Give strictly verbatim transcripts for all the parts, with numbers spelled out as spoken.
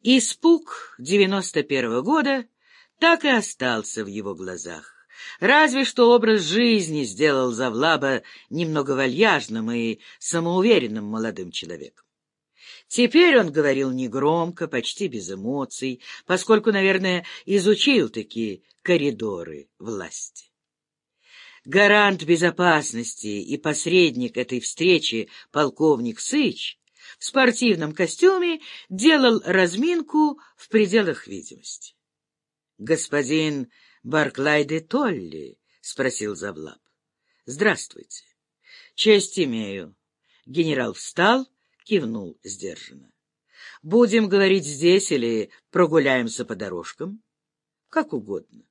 Испуг девяносто первого года так и остался в его глазах. Разве что образ жизни сделал Завлаба немного вальяжным и самоуверенным молодым человеком. Теперь он говорил негромко, почти без эмоций, поскольку, наверное, изучил такие коридоры власти. Гарант безопасности и посредник этой встречи полковник Сыч в спортивном костюме делал разминку в пределах видимости. — Господин Барклай де Толли? — спросил Завлап. — Здравствуйте. — Честь имею. Генерал встал, кивнул сдержанно. — Будем говорить здесь или прогуляемся по дорожкам? — Как угодно.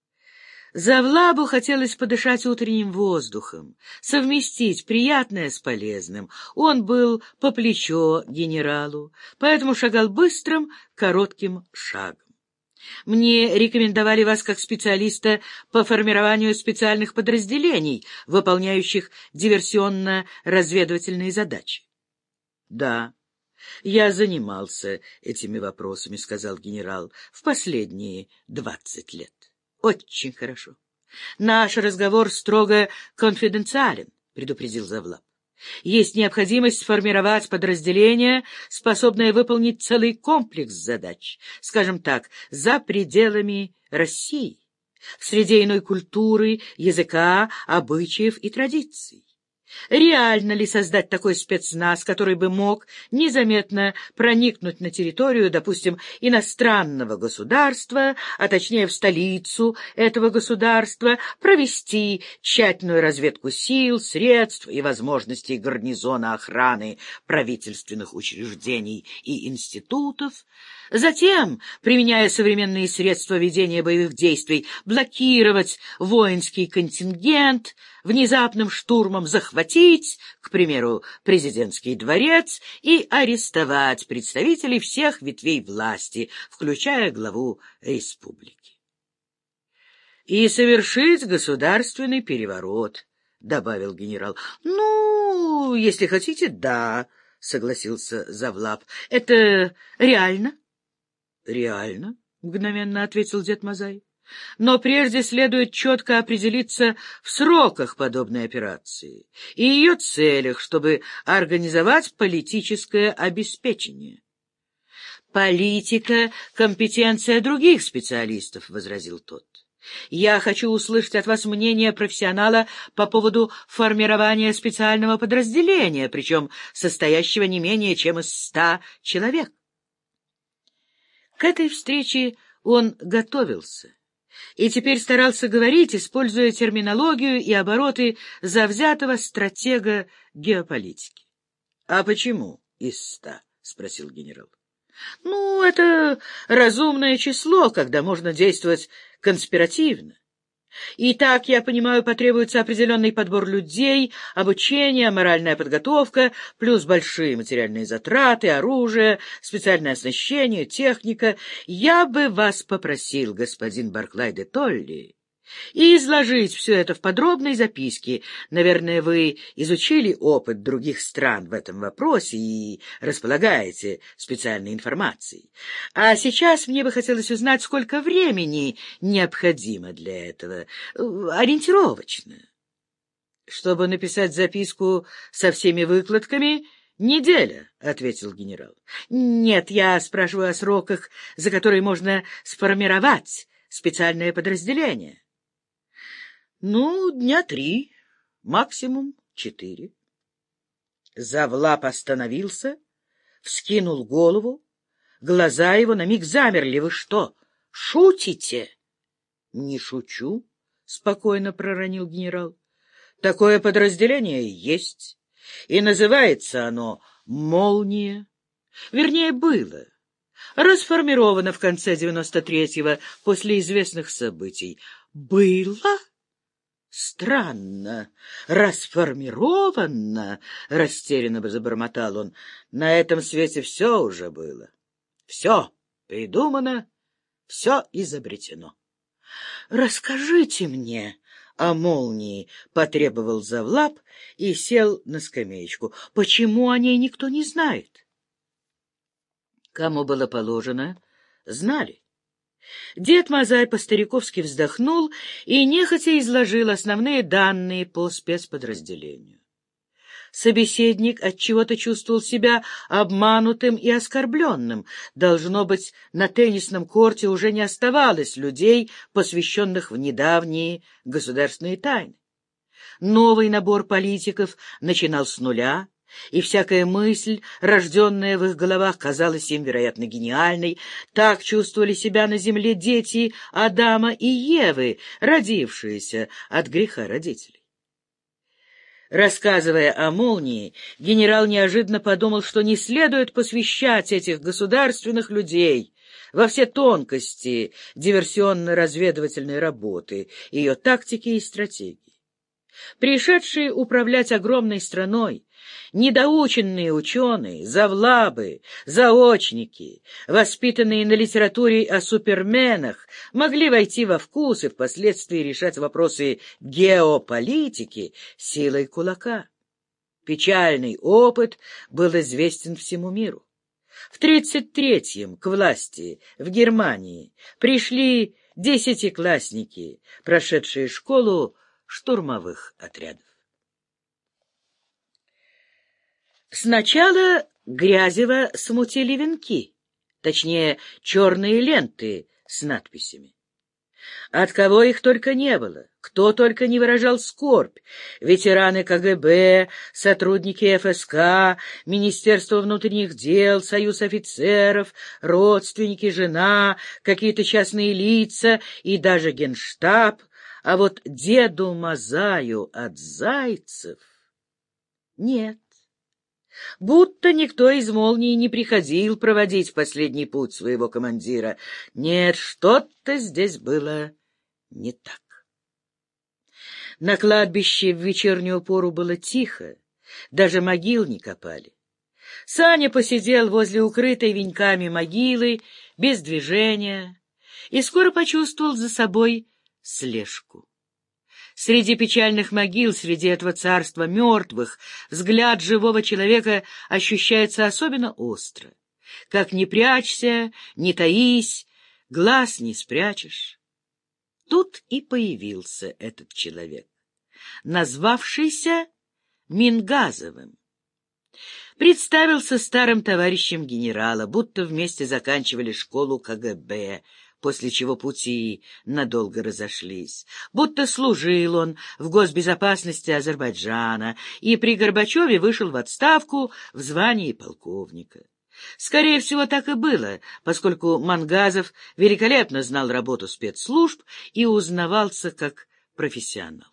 Завлабу хотелось подышать утренним воздухом, совместить приятное с полезным. Он был по плечо генералу, поэтому шагал быстрым, коротким шагом. Мне рекомендовали вас как специалиста по формированию специальных подразделений, выполняющих диверсионно-разведывательные задачи. — Да, я занимался этими вопросами, — сказал генерал, — в последние двадцать лет. — Очень хорошо. Наш разговор строго конфиденциален, — предупредил Завлап. Есть необходимость сформировать подразделение, способное выполнить целый комплекс задач, скажем так, за пределами России, в среде иной культуры, языка, обычаев и традиций. Реально ли создать такой спецназ, который бы мог незаметно проникнуть на территорию, допустим, иностранного государства, а точнее в столицу этого государства, провести тщательную разведку сил, средств и возможностей гарнизона охраны правительственных учреждений и институтов, затем, применяя современные средства ведения боевых действий, блокировать воинский контингент, внезапным штурмом захватить, к примеру, президентский дворец и арестовать представителей всех ветвей власти, включая главу республики. И совершить государственный переворот, — добавил генерал. — Ну, если хотите, да, — согласился Завлап. — Это реально? — Реально, — мгновенно ответил дед Мазай. Но прежде следует четко определиться в сроках подобной операции и ее целях, чтобы организовать политическое обеспечение. «Политика — компетенция других специалистов», — возразил тот. «Я хочу услышать от вас мнение профессионала по поводу формирования специального подразделения, причем состоящего не менее чем из ста человек». К этой встрече он готовился и теперь старался говорить, используя терминологию и обороты завзятого стратега геополитики. — А почему из ста? — спросил генерал. — Ну, это разумное число, когда можно действовать конспиративно. И так, я понимаю, потребуется определенный подбор людей, обучение, моральная подготовка, плюс большие материальные затраты, оружие, специальное оснащение, техника. Я бы вас попросил, господин Барклай де Толли, изложить все это в подробной записке. Наверное, вы изучили опыт других стран в этом вопросе и располагаете специальной информацией. А сейчас мне бы хотелось узнать, сколько времени необходимо для этого, ориентировочно. Чтобы написать записку со всеми выкладками, неделя, — ответил генерал. Нет, я спрашиваю о сроках, за которые можно сформировать специальное подразделение. Ну, дня три, максимум четыре. Завлап остановился, вскинул голову. Глаза его на миг замерли. — Вы что, шутите? — Не шучу, — спокойно проронил генерал. — Такое подразделение есть, и называется оно «Молния». Вернее, было. Расформировано в конце девяносто третьего после известных событий. — Было? Странно, расформировано, — растерянно забормотал он. На этом свете все уже было. Все придумано, все изобретено. — Расскажите мне о молнии, — потребовал Завлап и сел на скамеечку. — Почему о ней никто не знает? Кому было положено, знали. Дед Мазай по-стариковски вздохнул и нехотя изложил основные данные по спецподразделению. Собеседник отчего-то чувствовал себя обманутым и оскорбленным. Должно быть, на теннисном корте уже не оставалось людей, посвященных в недавние государственные тайны. Новый набор политиков начинал с нуля, и всякая мысль, рожденная в их головах, казалась им, вероятно, гениальной. Так чувствовали себя на земле дети Адама и Евы, родившиеся от греха родителей. Рассказывая о молнии, генерал неожиданно подумал, что не следует посвящать этих государственных людей во все тонкости диверсионно-разведывательной работы, ее тактики и стратегии. Пришедшие управлять огромной страной, недоученные ученые, завлабы, заочники, воспитанные на литературе о суперменах, могли войти во вкус и впоследствии решать вопросы геополитики силой кулака. Печальный опыт был известен всему миру. В тридцать третьем к власти в Германии пришли десятиклассники, прошедшие школу штурмовых отрядов. Сначала Грязева смутили венки, точнее, черные ленты с надписями. От кого их только не было, кто только не выражал скорбь: ветераны ка гэ бэ, сотрудники эф эс ка, Министерство внутренних дел, Союз офицеров, родственники, жена, какие-то частные лица и даже Генштаб. А вот деду Мазаю от зайцев нет. Будто никто из молнии не приходил проводить в последний путь своего командира. Нет, что-то здесь было не так. На кладбище в вечернюю пору было тихо, даже могил не копали. Саня посидел возле укрытой венками могилы, без движения, и скоро почувствовал за собой слежку. Среди печальных могил, среди этого царства мертвых, взгляд живого человека ощущается особенно остро. Как ни прячься, не таись, глаз не спрячешь. Тут и появился этот человек, назвавшийся Мингазовым. Представился старым товарищем генерала, будто вместе заканчивали школу ка гэ бэ, после чего пути надолго разошлись. Будто служил он в госбезопасности Азербайджана и при Горбачеве вышел в отставку в звании полковника. Скорее всего, так и было, поскольку Мангазов великолепно знал работу спецслужб и узнавался как профессионал.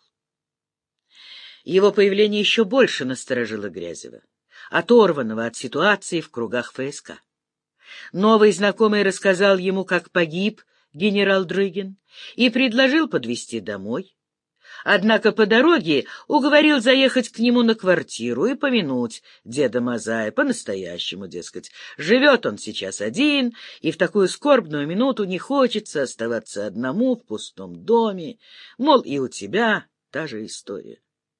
Его появление еще больше насторожило Грязева, оторванного от ситуации в кругах эф эс ка. Новый знакомый рассказал ему, как погиб генерал Дрыгин, и предложил подвезти домой. Однако по дороге уговорил заехать к нему на квартиру и помянуть деда Мазая по-настоящему, дескать. Живет он сейчас один, и в такую скорбную минуту не хочется оставаться одному в пустом доме. Мол, и у тебя та же история.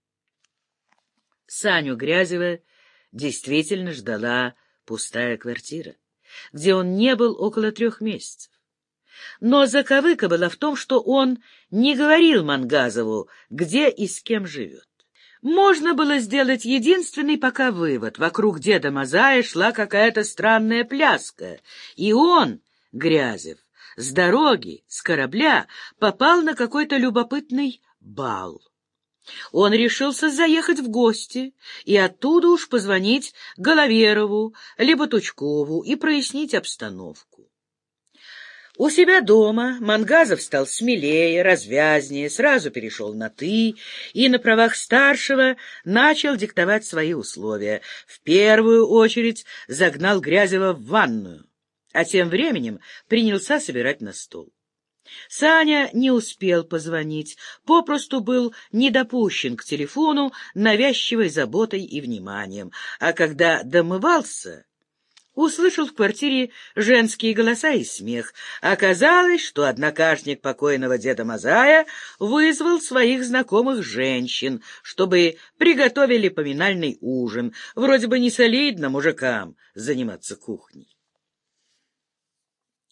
Саню Грязева действительно ждала пустая квартира, где он не был около трех месяцев. Но заковыка была в том, что он не говорил Мангазову, где и с кем живет. Можно было сделать единственный пока вывод: вокруг деда Мазая шла какая-то странная пляска, и он, Грязев, с дороги, с корабля попал на какой-то любопытный бал. Он решился заехать в гости и оттуда уж позвонить Головерову либо Тучкову и прояснить обстановку. У себя дома Мангазов стал смелее, развязнее, сразу перешел на «ты» и на правах старшего начал диктовать свои условия. В первую очередь загнал Грязева в ванную, а тем временем принялся собирать на стол. Саня не успел позвонить, попросту был не допущен к телефону навязчивой заботой и вниманием, а когда домывался, услышал в квартире женские голоса и смех. Оказалось, что однокашник покойного деда Мазая вызвал своих знакомых женщин, чтобы приготовили поминальный ужин. Вроде бы не солидно мужикам заниматься кухней.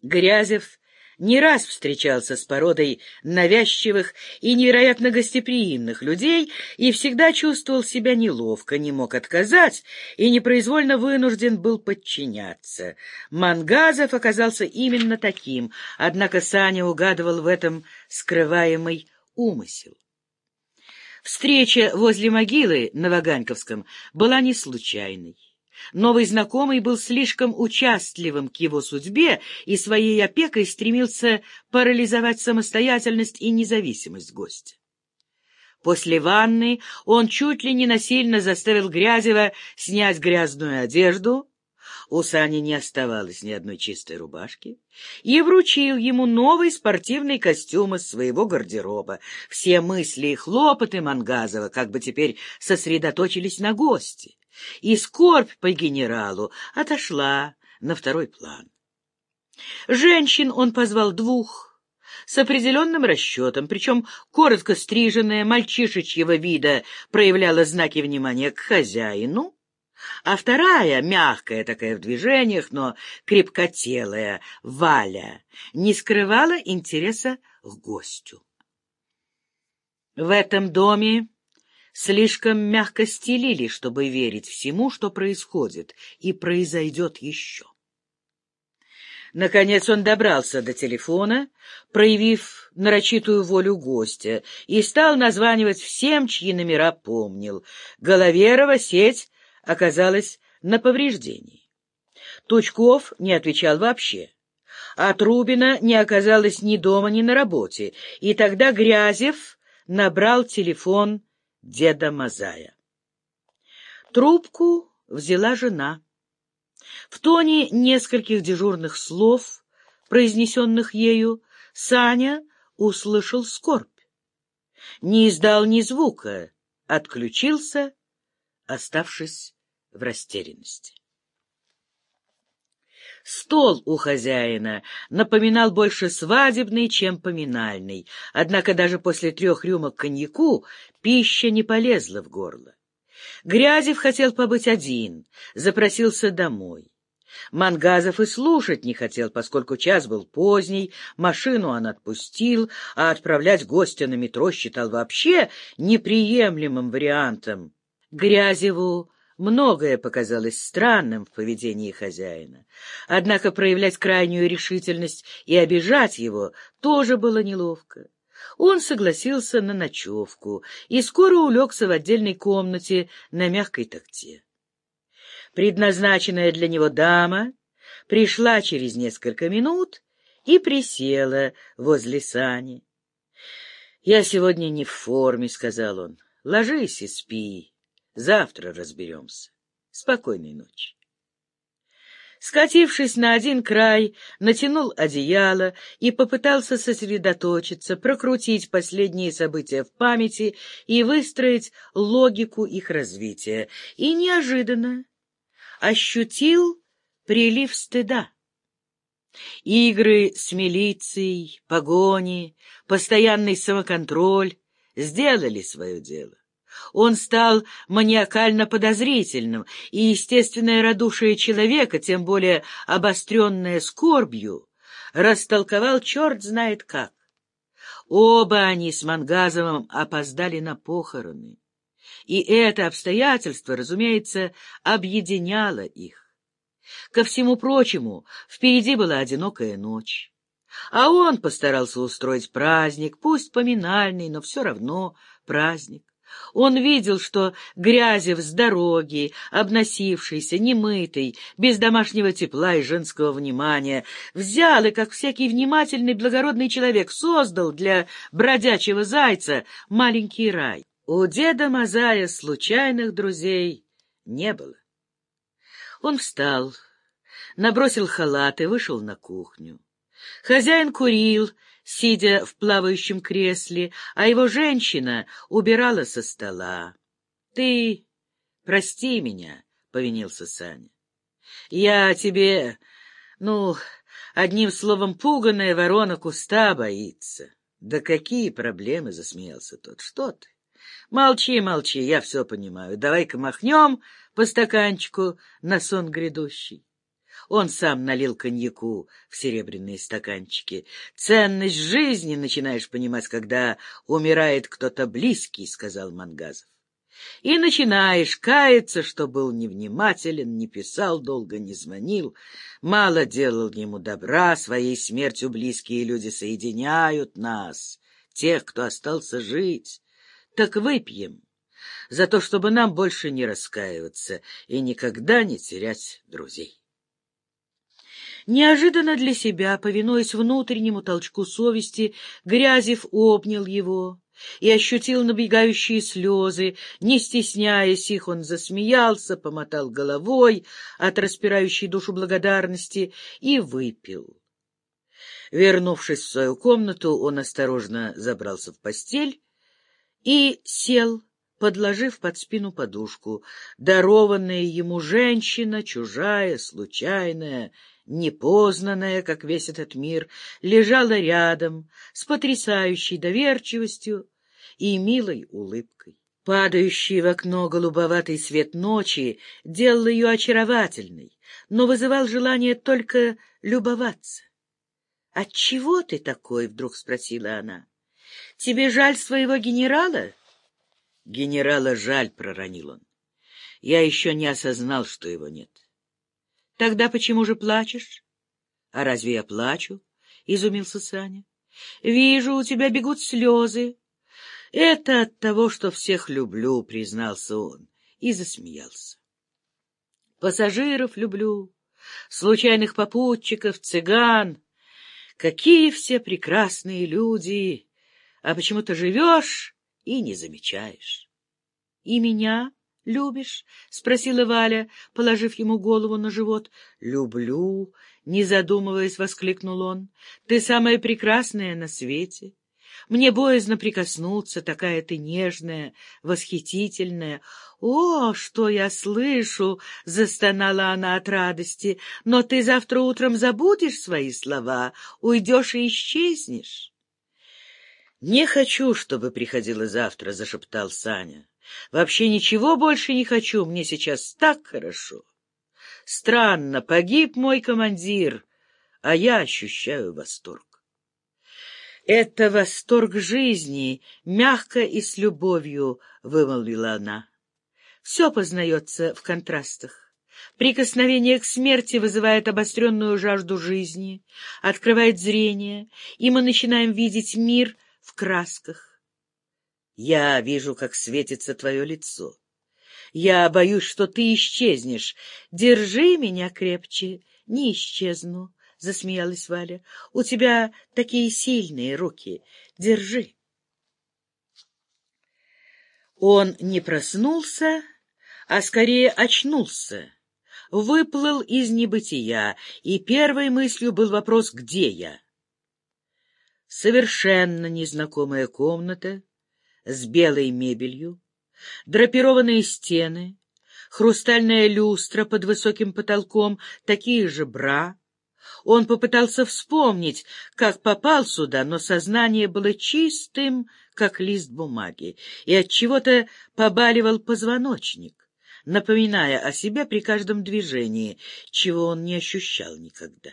Грязев не раз встречался с породой навязчивых и невероятно гостеприимных людей и всегда чувствовал себя неловко, не мог отказать и непроизвольно вынужден был подчиняться. Мангазов оказался именно таким, однако Саня угадывал в этом скрываемый умысел. Встреча возле могилы на Ваганьковском была не случайной. Новый знакомый был слишком участливым к его судьбе и своей опекой стремился парализовать самостоятельность и независимость гостя. После ванны он чуть ли не насильно заставил Грязева снять грязную одежду, у Сани не оставалось ни одной чистой рубашки, и вручил ему новый спортивный костюм из своего гардероба. Все мысли и хлопоты Мангазова как бы теперь сосредоточились на госте, и скорбь по генералу отошла на второй план. Женщин он позвал двух, с определенным расчетом, причем коротко стриженная, мальчишечьего вида, проявляла знаки внимания к хозяину, а вторая, мягкая такая в движениях, но крепкотелая, Валя, не скрывала интереса к гостю. В этом доме слишком мягко стелили, чтобы верить всему, что происходит и произойдет еще. Наконец он добрался до телефона, проявив нарочитую волю гостя, и стал названивать всем, чьи номера помнил. Головерова сеть оказалась на повреждении. Тучков не отвечал вообще, а Трубина не оказалась ни дома, ни на работе, и тогда Грязев набрал телефон деда Мазая. Трубку взяла жена. В тоне нескольких дежурных слов, произнесенных ею, Саня услышал скорбь. Не издал ни звука, отключился, оставшись в растерянности. Стол у хозяина напоминал больше свадебный, чем поминальный, однако даже после трех рюмок коньяку пища не полезла в горло. Грязев хотел побыть один, запросился домой. Мангазов и слушать не хотел, поскольку час был поздний, машину он отпустил, а отправлять гостя на метро считал вообще неприемлемым вариантом. Грязеву многое показалось странным в поведении хозяина, однако проявлять крайнюю решительность и обижать его тоже было неловко. Он согласился на ночевку и скоро улегся в отдельной комнате на мягкой тахте. Предназначенная для него дама пришла через несколько минут и присела возле Сани. — Я сегодня не в форме, — сказал он. — Ложись и спи. Завтра разберемся. Спокойной ночи. Скатившись на один край, натянул одеяло и попытался сосредоточиться, прокрутить последние события в памяти и выстроить логику их развития. И неожиданно ощутил прилив стыда. Игры с милицией, погони, постоянный самоконтроль сделали свое дело. Он стал маниакально подозрительным, и естественное радушие человека, тем более обостренное скорбью, растолковал черт знает как. Оба они с Мангазовым опоздали на похороны, и это обстоятельство, разумеется, объединяло их. Ко всему прочему, впереди была одинокая ночь, а он постарался устроить праздник, пусть поминальный, но все равно праздник. Он видел, что Грязев с дороги, обносившийся, немытый, без домашнего тепла и женского внимания, взял и, как всякий внимательный благородный человек, создал для бродячего зайца маленький рай. У деда Мазая случайных друзей не было. Он встал, набросил халат и вышел на кухню. Хозяин курил, сидя в плавающем кресле, а его женщина убирала со стола. — Ты прости меня, — повинился Саня. — Я тебе, ну, одним словом, пуганая ворона куста боится. — Да какие проблемы, — засмеялся тот. — Что ты? Молчи, молчи, я все понимаю. Давай-ка махнем по стаканчику на сон грядущий. Он сам налил коньяку в серебряные стаканчики. Ценность жизни начинаешь понимать, когда умирает кто-то близкий, — сказал Мангазов. И начинаешь каяться, что был невнимателен, не писал долго, не звонил, мало делал ему добра, своей смертью близкие люди соединяют нас, тех, кто остался жить. Так выпьем за то, чтобы нам больше не раскаиваться и никогда не терять друзей. Неожиданно для себя, повинуясь внутреннему толчку совести, Грязев обнял его и ощутил набегающие слезы. Не стесняясь их, он засмеялся, помотал головой от распирающей душу благодарности и выпил. Вернувшись в свою комнату, он осторожно забрался в постель и сел, подложив под спину подушку. Дарованная ему женщина, чужая, случайная, непознанная, как весь этот мир, лежала рядом с потрясающей доверчивостью и милой улыбкой. Падающий в окно голубоватый свет ночи делал ее очаровательной, но вызывал желание только любоваться. — Отчего ты такой? — вдруг спросила она. — Тебе жаль своего генерала? — Генерала жаль, — проронил он. Я еще не осознал, что его нет. — Тогда почему же плачешь? — А разве я плачу? — изумился Саня. — Вижу, у тебя бегут слезы. — Это от того, что всех люблю, — признался он и засмеялся. — Пассажиров люблю, случайных попутчиков, цыган. Какие все прекрасные люди! А почему-то живешь и не замечаешь. — И меня любишь? — спросила Валя, положив ему голову на живот. — Люблю, — не задумываясь, воскликнул он. — Ты самая прекрасная на свете. Мне боязно прикоснуться, такая ты нежная, восхитительная. — О, что я слышу! — застонала она от радости. — Но ты завтра утром забудешь свои слова, уйдешь и исчезнешь. — Не хочу, чтобы приходила завтра, — зашептал Саня. — Вообще ничего больше не хочу, мне сейчас так хорошо. Странно, погиб мой командир, а я ощущаю восторг. Это восторг жизни, мягко и с любовью, — вымолвила она. Все познается в контрастах. Прикосновение к смерти вызывает обостренную жажду жизни, открывает зрение, и мы начинаем видеть мир в красках. Я вижу, как светится твое лицо. Я боюсь, что ты исчезнешь. Держи меня крепче, не исчезну. — засмеялась Валя. — У тебя такие сильные руки. Держи. Он не проснулся, а скорее очнулся, выплыл из небытия, и первой мыслью был вопрос «Где я?». Совершенно незнакомая комната с белой мебелью, драпированные стены, хрустальная люстра под высоким потолком, такие же бра. Он попытался вспомнить, как попал сюда, но сознание было чистым, как лист бумаги, и отчего-то побаливал позвоночник, напоминая о себе при каждом движении, чего он не ощущал никогда.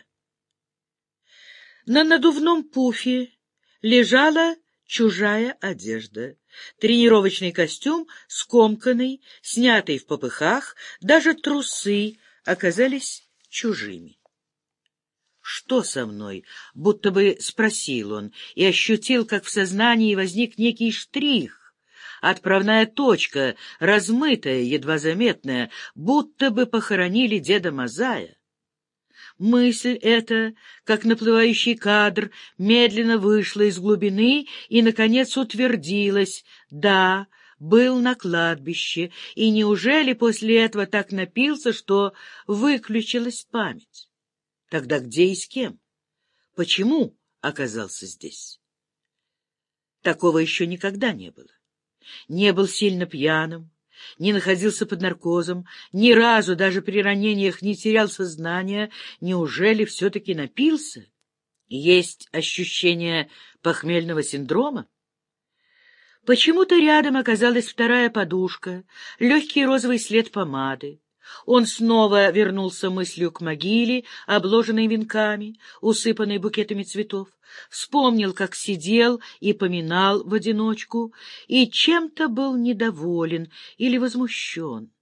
На надувном пуфе лежала чужая одежда, тренировочный костюм скомканный, снятый в попыхах, даже трусы оказались чужими. «Что со мной?» — будто бы спросил он, и ощутил, как в сознании возник некий штрих, отправная точка, размытая, едва заметная, будто бы похоронили деда Мазая. Мысль эта, как наплывающий кадр, медленно вышла из глубины и, наконец, утвердилась. Да, был на кладбище, и неужели после этого так напился, что выключилась память? Тогда где и с кем? Почему оказался здесь? Такого еще никогда не было. Не был сильно пьяным, не находился под наркозом, ни разу даже при ранениях не терял сознания. Неужели все-таки напился? Есть ощущение похмельного синдрома? Почему-то рядом оказалась вторая подушка, легкий розовый след помады. Он снова вернулся мыслью к могиле, обложенной венками, усыпанной букетами цветов, вспомнил, как сидел и поминал в одиночку, и чем-то был недоволен или возмущен.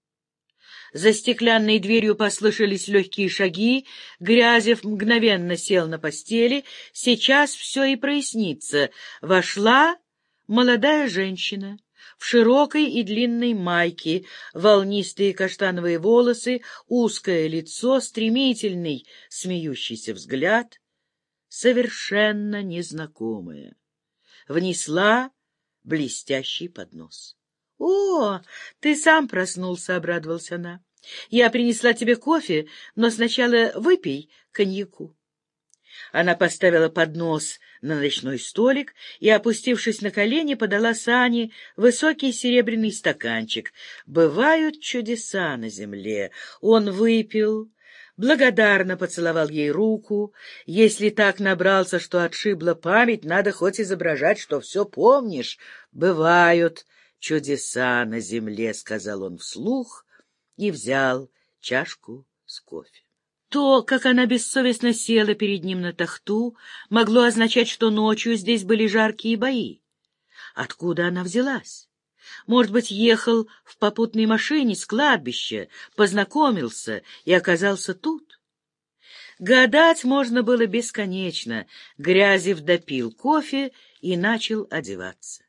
За стеклянной дверью послышались легкие шаги, Грязев мгновенно сел на постели, сейчас все и прояснится. Вошла молодая женщина в широкой и длинной майке, волнистые каштановые волосы, узкое лицо, стремительный смеющийся взгляд, совершенно незнакомая. Внесла блестящий поднос. — О, ты сам проснулся, — обрадовалась она. — Я принесла тебе кофе, но сначала выпей коньяку. Она поставила поднос на ночной столик и, опустившись на колени, подала Сане высокий серебряный стаканчик. Бывают чудеса на земле. Он выпил, благодарно поцеловал ей руку. Если так набрался, что отшибла память, надо хоть изображать, что все помнишь. Бывают чудеса на земле, — сказал он вслух и взял чашку с кофе. То, как она бессовестно села перед ним на тахту, могло означать, что ночью здесь были жаркие бои. Откуда она взялась? Может быть, ехал в попутной машине с кладбища, познакомился и оказался тут? Гадать можно было бесконечно. Грязев допил кофе и начал одеваться.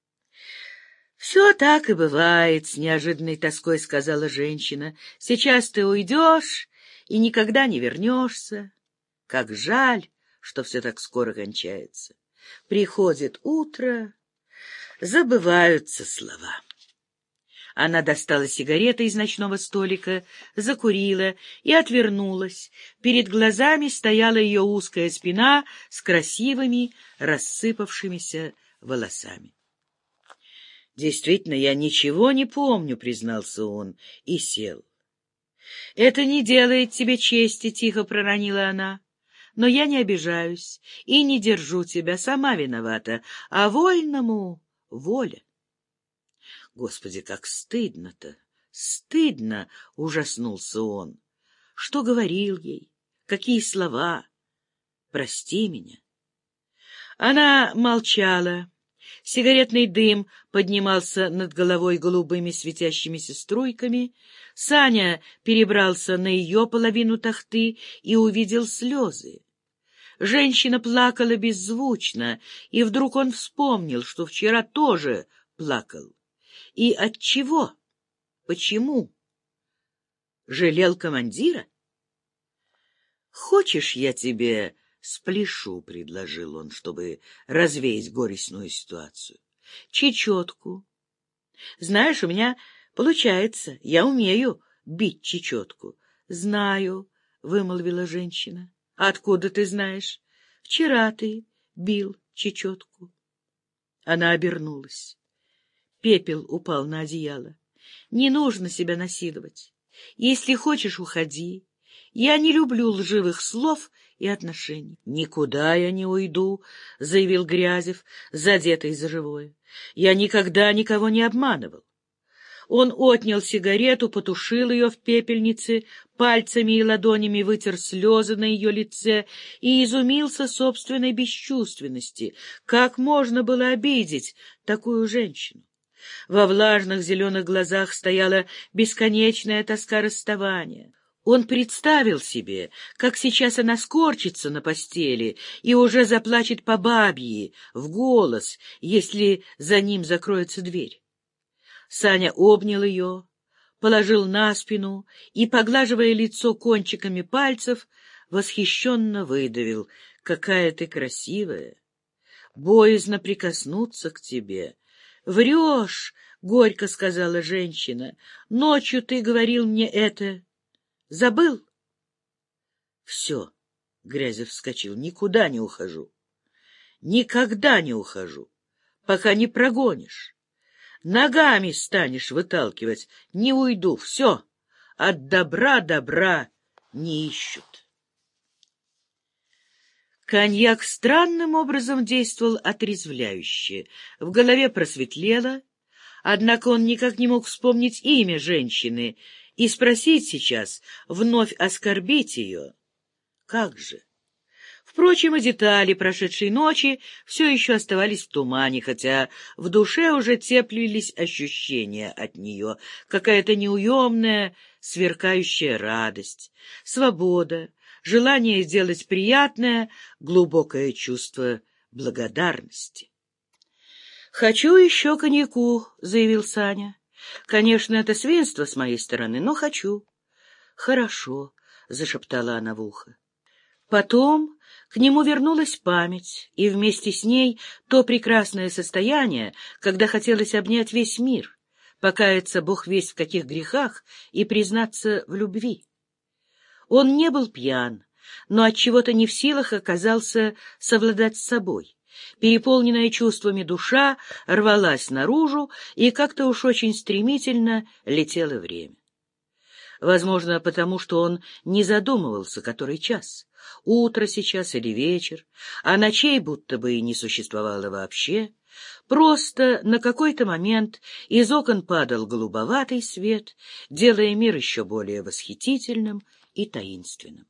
— Все так и бывает, — с неожиданной тоской сказала женщина. — Сейчас ты уйдешь и никогда не вернешься. Как жаль, что все так скоро кончается. Приходит утро, забываются слова. Она достала сигареты из ночного столика, закурила и отвернулась. Перед глазами стояла ее узкая спина с красивыми, рассыпавшимися волосами. — Действительно, я ничего не помню, — признался он и сел. — Это не делает тебе чести, — тихо проронила она. — Но я не обижаюсь и не держу тебя, сама виновата, а вольному воля. Господи, как стыдно-то! Стыдно! — ужаснулся он. Что говорил ей? Какие слова? Прости меня. Она молчала. Сигаретный дым поднимался над головой голубыми светящимися струйками. Саня перебрался на ее половину тахты и увидел слезы. Женщина плакала беззвучно, и вдруг он вспомнил, что вчера тоже плакал. И от чего? Почему? Жалел командира? «Хочешь, я тебе спляшу?» — предложил он, чтобы развеять горестную ситуацию. «Чечетку. Знаешь, у меня получается, я умею бить чечетку». «Знаю», — вымолвила женщина. «Откуда ты знаешь?» «Вчера ты бил чечетку». Она обернулась. Пепел упал на одеяло. «Не нужно себя насиловать. Если хочешь, уходи. Я не люблю лживых слов и отношений». «Никуда я не уйду», — заявил Грязев, задетый за живое. «Я никогда никого не обманывал». Он отнял сигарету, потушил ее в пепельнице, пальцами и ладонями вытер слезы на ее лице и изумился собственной бесчувственности. Как можно было обидеть такую женщину? Во влажных зеленых глазах стояла бесконечная тоска расставания. Он представил себе, как сейчас она скорчится на постели и уже заплачет по бабьи, в голос, если за ним закроется дверь. Саня обнял ее, положил на спину и, поглаживая лицо кончиками пальцев, восхищенно выдавил: «Какая ты красивая! Боязно прикоснуться к тебе». «Врешь!» — горько сказала женщина. «Ночью ты говорил мне это. Забыл?» «Все», — Грязев вскочил, — «никуда не ухожу. Никогда не ухожу, пока не прогонишь. Ногами станешь выталкивать, не уйду. Все, от добра добра не ищут». Коньяк странным образом действовал отрезвляюще. В голове просветлело, однако он никак не мог вспомнить имя женщины и спросить сейчас, вновь оскорбить ее. Как же? Впрочем, и детали прошедшей ночи все еще оставались в тумане, хотя в душе уже теплились ощущения от нее, какая-то неуемная, сверкающая радость, свобода, желание сделать приятное, глубокое чувство благодарности. «Хочу еще коньяку», — заявил Саня. «Конечно, это свинство с моей стороны, но хочу». «Хорошо», — зашептала она в ухо. Потом к нему вернулась память, и вместе с ней то прекрасное состояние, когда хотелось обнять весь мир, покаяться бог весть в каких грехах и признаться в любви. Он не был пьян, но отчего-то не в силах оказался совладать с собой. Переполненная чувствами душа рвалась наружу, и как-то уж очень стремительно летело время. Возможно, потому что он не задумывался, который час, утро сейчас или вечер, а ночей будто бы и не существовало вообще. Просто на какой-то момент из окон падал голубоватый свет, делая мир еще более восхитительным и таинственным.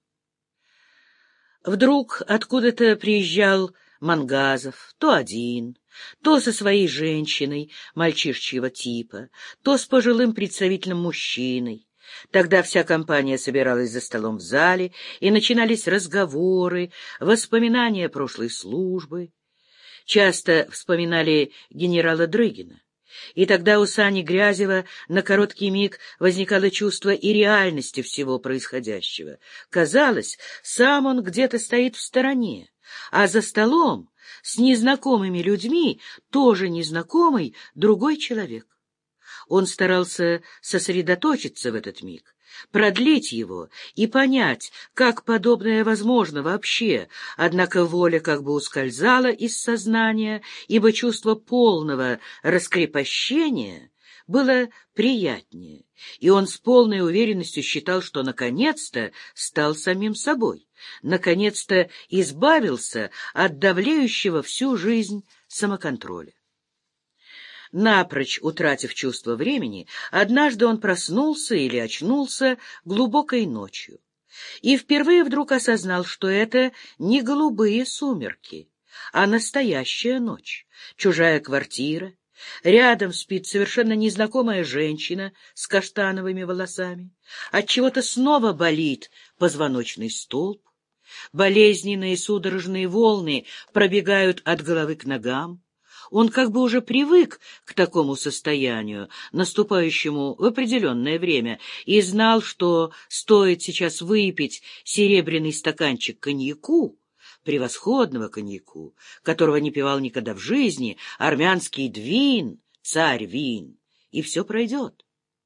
Вдруг откуда-то приезжал Мангазов, то один, то со своей женщиной мальчишечьего типа, то с пожилым представительным мужчиной. Тогда вся компания собиралась за столом в зале, и начинались разговоры, воспоминания прошлой службы. Часто вспоминали генерала Дрыгина. И тогда у Сани Грязева на короткий миг возникало чувство и реальности всего происходящего. Казалось, сам он где-то стоит в стороне, а за столом с незнакомыми людьми тоже незнакомый другой человек. Он старался сосредоточиться в этот миг, продлить его и понять, как подобное возможно вообще, однако воля как бы ускользала из сознания, ибо чувство полного раскрепощения было приятнее, и он с полной уверенностью считал, что наконец-то стал самим собой, наконец-то избавился от давлеющего всю жизнь самоконтроля. Напрочь утратив чувство времени, однажды он проснулся или очнулся глубокой ночью и впервые вдруг осознал, что это не голубые сумерки, а настоящая ночь, чужая квартира, рядом спит совершенно незнакомая женщина с каштановыми волосами, отчего-то снова болит позвоночный столб, болезненные судорожные волны пробегают от головы к ногам. Он как бы уже привык к такому состоянию, наступающему в определенное время, и знал, что стоит сейчас выпить серебряный стаканчик коньяку, превосходного коньяку, которого не пивал никогда в жизни, армянский двин, царь вин, и все пройдет.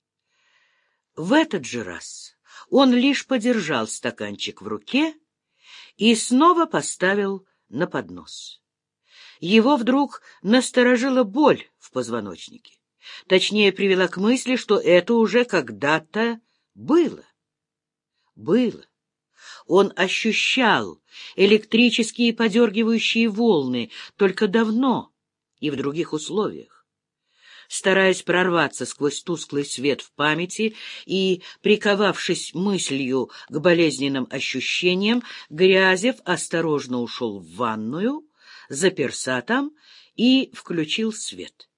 В этот же раз он лишь подержал стаканчик в руке и снова поставил на поднос. Его вдруг насторожила боль в позвоночнике. Точнее, привела к мысли, что это уже когда-то было. Было. Он ощущал электрические подергивающие волны только давно и в других условиях. Стараясь прорваться сквозь тусклый свет в памяти и приковавшись мыслью к болезненным ощущениям, Грязев осторожно ушел в ванную, заперся там и включил свет.